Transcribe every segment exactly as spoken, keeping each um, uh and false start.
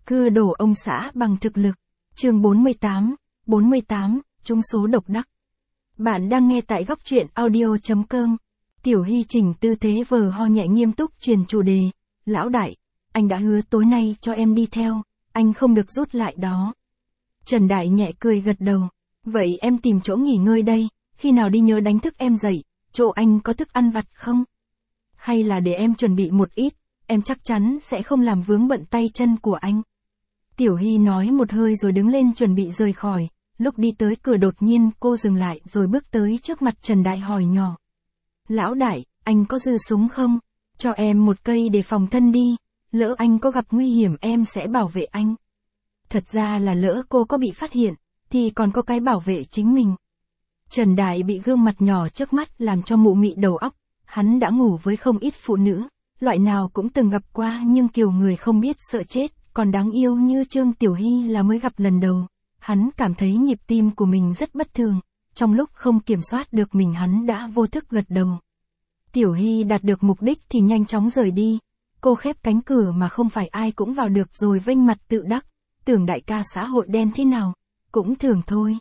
Cưa đổ ông xã bằng thực lực. Chương bốn mươi tám, bốn mươi tám, trúng số độc đắc. Bạn đang nghe tại góc truyện audio chấm com. Tiểu Hy chỉnh tư thế vờ ho nhẹ nghiêm túc truyền chủ đề. Lão đại, anh đã hứa tối nay cho em đi theo, anh không được rút lại đó. Trần Đại nhẹ cười gật đầu. Vậy em tìm chỗ nghỉ ngơi đây, khi nào đi nhớ đánh thức em dậy, chỗ anh có thức ăn vặt không? Hay là để em chuẩn bị một ít, em chắc chắn sẽ không làm vướng bận tay chân của anh. Tiểu Hy nói một hơi rồi đứng lên chuẩn bị rời khỏi, lúc đi tới cửa đột nhiên cô dừng lại rồi bước tới trước mặt Trần Đại hỏi nhỏ. Lão đại, anh có dư súng không? Cho em một cây để phòng thân đi, lỡ anh có gặp nguy hiểm em sẽ bảo vệ anh. Thật ra là lỡ cô có bị phát hiện, thì còn có cái bảo vệ chính mình. Trần Đại bị gương mặt nhỏ trước mắt làm cho mụ mị đầu óc, hắn đã ngủ với không ít phụ nữ, loại nào cũng từng gặp qua nhưng kiểu người không biết sợ chết, còn đáng yêu như Trương Tiểu Hy là mới gặp lần đầu. Hắn cảm thấy nhịp tim của mình rất bất thường, trong lúc không kiểm soát được mình hắn đã vô thức gật đầu. Tiểu Hy đạt được mục đích thì nhanh chóng rời đi, cô khép cánh cửa mà không phải ai cũng vào được rồi vênh mặt tự đắc, tưởng đại ca xã hội đen thế nào, cũng thường thôi.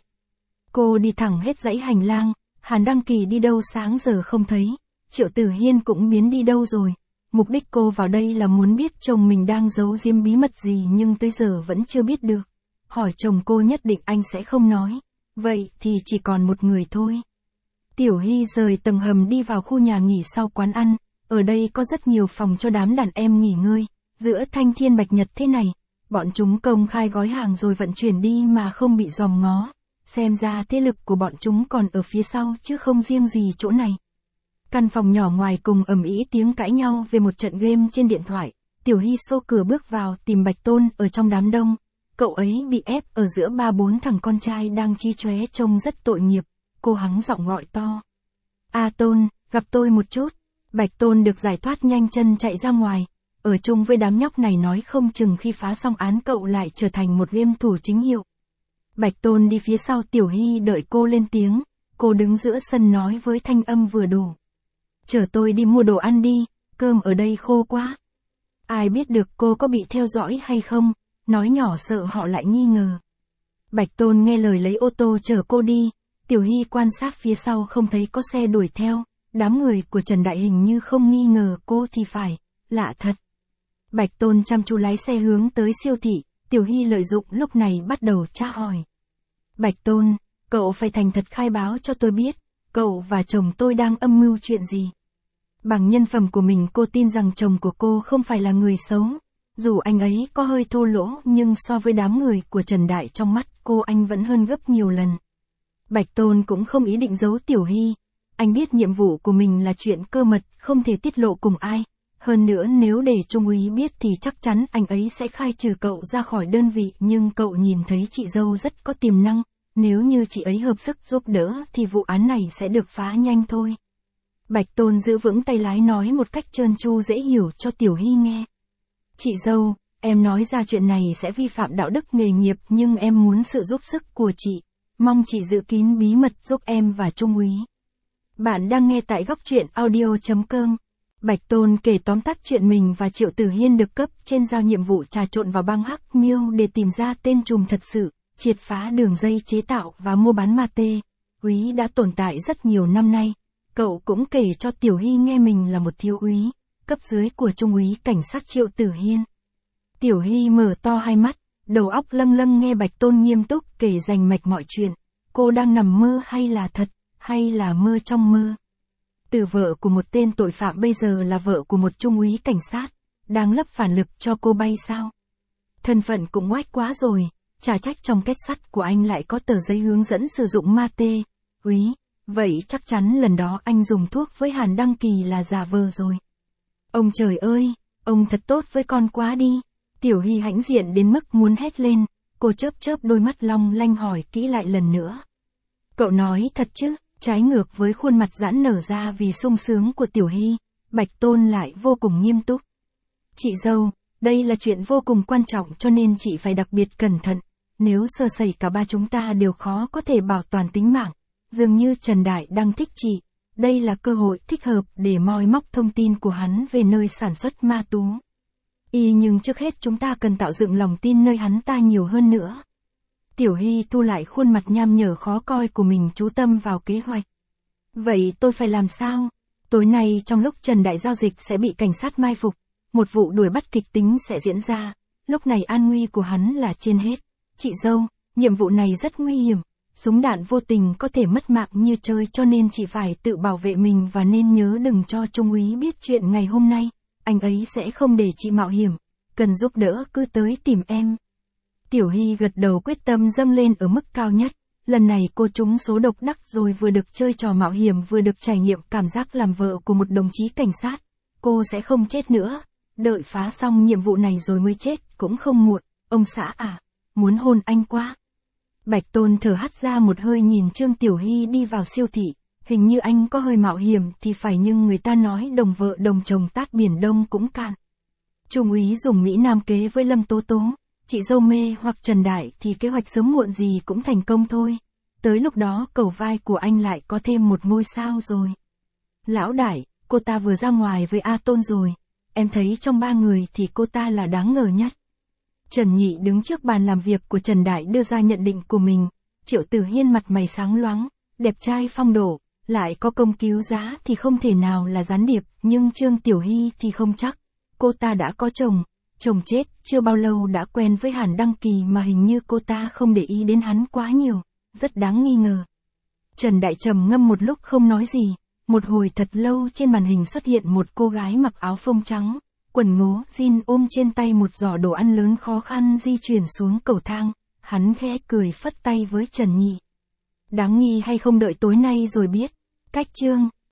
Cô đi thẳng hết dãy hành lang, Hàn Đăng Kỳ đi đâu sáng giờ không thấy, Triệu Tử Hiên cũng biến đi đâu rồi. Mục đích cô vào đây là muốn biết chồng mình đang giấu giếm bí mật gì nhưng tới giờ vẫn chưa biết được. Hỏi chồng cô nhất định anh sẽ không nói. Vậy thì chỉ còn một người thôi. Tiểu Hy rời tầng hầm đi vào khu nhà nghỉ sau quán ăn. Ở đây có rất nhiều phòng cho đám đàn em nghỉ ngơi. Giữa thanh thiên bạch nhật thế này, bọn chúng công khai gói hàng rồi vận chuyển đi mà không bị dòm ngó. Xem ra thế lực của bọn chúng còn ở phía sau chứ không riêng gì chỗ này. Căn phòng nhỏ ngoài cùng ầm ĩ tiếng cãi nhau về một trận game trên điện thoại. Tiểu Hy xô cửa bước vào tìm Bạch Tôn ở trong đám đông. Cậu ấy bị ép ở giữa ba bốn thằng con trai đang chi chóe trông rất tội nghiệp. Cô hắng giọng gọi to. A Tôn, gặp tôi một chút. Bạch Tôn được giải thoát nhanh chân chạy ra ngoài. Ở chung với đám nhóc này nói không chừng khi phá xong án cậu lại trở thành một game thủ chính hiệu. Bạch Tôn đi phía sau Tiểu Hy đợi cô lên tiếng. Cô đứng giữa sân nói với thanh âm vừa đủ. Chở tôi đi mua đồ ăn đi, cơm ở đây khô quá. Ai biết được cô có bị theo dõi hay không, nói nhỏ sợ họ lại nghi ngờ. Bạch Tôn nghe lời lấy ô tô chở cô đi, Tiểu Hy quan sát phía sau không thấy có xe đuổi theo, đám người của Trần Đại hình như không nghi ngờ cô thì phải, lạ thật. Bạch Tôn chăm chú lái xe hướng tới siêu thị, Tiểu Hy lợi dụng lúc này bắt đầu tra hỏi. Bạch Tôn, cậu phải thành thật khai báo cho tôi biết, cậu và chồng tôi đang âm mưu chuyện gì? Bằng nhân phẩm của mình cô tin rằng chồng của cô không phải là người xấu. Dù anh ấy có hơi thô lỗ nhưng so với đám người của Trần Đại trong mắt cô anh vẫn hơn gấp nhiều lần. Bạch Tôn cũng không ý định giấu Tiểu Hy. Anh biết nhiệm vụ của mình là chuyện cơ mật, không thể tiết lộ cùng ai. Hơn nữa nếu để Trung úy biết thì chắc chắn anh ấy sẽ khai trừ cậu ra khỏi đơn vị. Nhưng cậu nhìn thấy chị dâu rất có tiềm năng. Nếu như chị ấy hợp sức giúp đỡ thì vụ án này sẽ được phá nhanh thôi. Bạch Tôn giữ vững tay lái nói một cách trơn tru dễ hiểu cho Tiểu Hy nghe. Chị dâu, em nói ra chuyện này sẽ vi phạm đạo đức nghề nghiệp nhưng em muốn sự giúp sức của chị. Mong chị giữ kín bí mật giúp em và Trung úy. Bạn đang nghe tại góc truyện audio chấm com. Bạch Tôn kể tóm tắt chuyện mình và Triệu Tử Hiên được cấp trên giao nhiệm vụ trà trộn vào băng Hắc Miêu để tìm ra tên trùm thật sự, triệt phá đường dây chế tạo và mua bán ma tê. Úy đã tồn tại rất nhiều năm nay. Cậu cũng kể cho Tiểu Hy nghe mình là một thiếu úy, cấp dưới của Trung úy cảnh sát Triệu Tử Hiên. Tiểu Hy mở to hai mắt, đầu óc lâng lâng nghe Bạch Tôn nghiêm túc kể rành mạch mọi chuyện. Cô đang nằm mơ hay là thật, hay là mơ trong mơ? Từ vợ của một tên tội phạm bây giờ là vợ của một Trung úy cảnh sát, đang lấp phản lực cho cô bay sao? Thân phận cũng oách quá rồi, chả trách trong kết sắt của anh lại có tờ giấy hướng dẫn sử dụng ma tê. Úy, vậy chắc chắn lần đó anh dùng thuốc với Hàn Đăng Kỳ là giả vờ rồi. Ông trời ơi, ông thật tốt với con quá đi. Tiểu Hy hãnh diện đến mức muốn hét lên, cô chớp chớp đôi mắt long lanh hỏi kỹ lại lần nữa. Cậu nói thật chứ? Trái ngược với khuôn mặt giãn nở ra vì sung sướng của Tiểu Hy, Bạch Tôn lại vô cùng nghiêm túc. Chị dâu, đây là chuyện vô cùng quan trọng cho nên chị phải đặc biệt cẩn thận. Nếu sơ sẩy cả ba chúng ta đều khó có thể bảo toàn tính mạng. Dường như Trần Đại đang thích chị. Đây là cơ hội thích hợp để moi móc thông tin của hắn về nơi sản xuất ma tú. Y nhưng trước hết chúng ta cần tạo dựng lòng tin nơi hắn ta nhiều hơn nữa. Tiểu Hy thu lại khuôn mặt nham nhở khó coi của mình, chú tâm vào kế hoạch. Vậy tôi phải làm sao? Tối nay trong lúc Trần Đại giao dịch sẽ bị cảnh sát mai phục, một vụ đuổi bắt kịch tính sẽ diễn ra, lúc này an nguy của hắn là trên hết. Chị dâu, nhiệm vụ này rất nguy hiểm, súng đạn vô tình có thể mất mạng như chơi, cho nên chị phải tự bảo vệ mình và nên nhớ đừng cho Trung úy biết chuyện ngày hôm nay, anh ấy sẽ không để chị mạo hiểm, cần giúp đỡ cứ tới tìm em. Tiểu Hy gật đầu, quyết tâm dâng lên ở mức cao nhất. Lần này cô trúng số độc đắc rồi, vừa được chơi trò mạo hiểm vừa được trải nghiệm cảm giác làm vợ của một đồng chí cảnh sát. Cô sẽ không chết nữa, đợi phá xong nhiệm vụ này rồi mới chết cũng không muộn. Ông xã à, muốn hôn anh quá. Bạch Tôn thở hắt ra một hơi nhìn Trương Tiểu Hy đi vào siêu thị, hình như anh có hơi mạo hiểm thì phải, nhưng người ta nói đồng vợ đồng chồng tát biển Đông cũng cạn. Trung úy dùng Mỹ Nam kế với Lâm Tố Tố, chị dâu mê hoặc Trần Đại thì kế hoạch sớm muộn gì cũng thành công thôi. Tới lúc đó cầu vai của anh lại có thêm một ngôi sao rồi. Lão Đại, cô ta vừa ra ngoài với A Tôn rồi, em thấy trong ba người thì cô ta là đáng ngờ nhất. Trần Nhị đứng trước bàn làm việc của Trần Đại đưa ra nhận định của mình. Triệu Tử Hiên mặt mày sáng loáng, đẹp trai phong độ, lại có công cứu giá thì không thể nào là gián điệp, nhưng Trương Tiểu Hy thì không chắc. Cô ta đã có chồng, chồng chết chưa bao lâu đã quen với Hàn Đăng Kỳ mà hình như cô ta không để ý đến hắn quá nhiều, rất đáng nghi ngờ. Trần Đại trầm ngâm một lúc không nói gì, một hồi thật lâu trên màn hình xuất hiện một cô gái mặc áo phông trắng, quần ngố jean, ôm trên tay một giỏ đồ ăn lớn, khó khăn di chuyển xuống cầu thang. Hắn khẽ cười phất tay với Trần Nhị. Đáng nghi hay không đợi tối nay rồi biết. Cách chương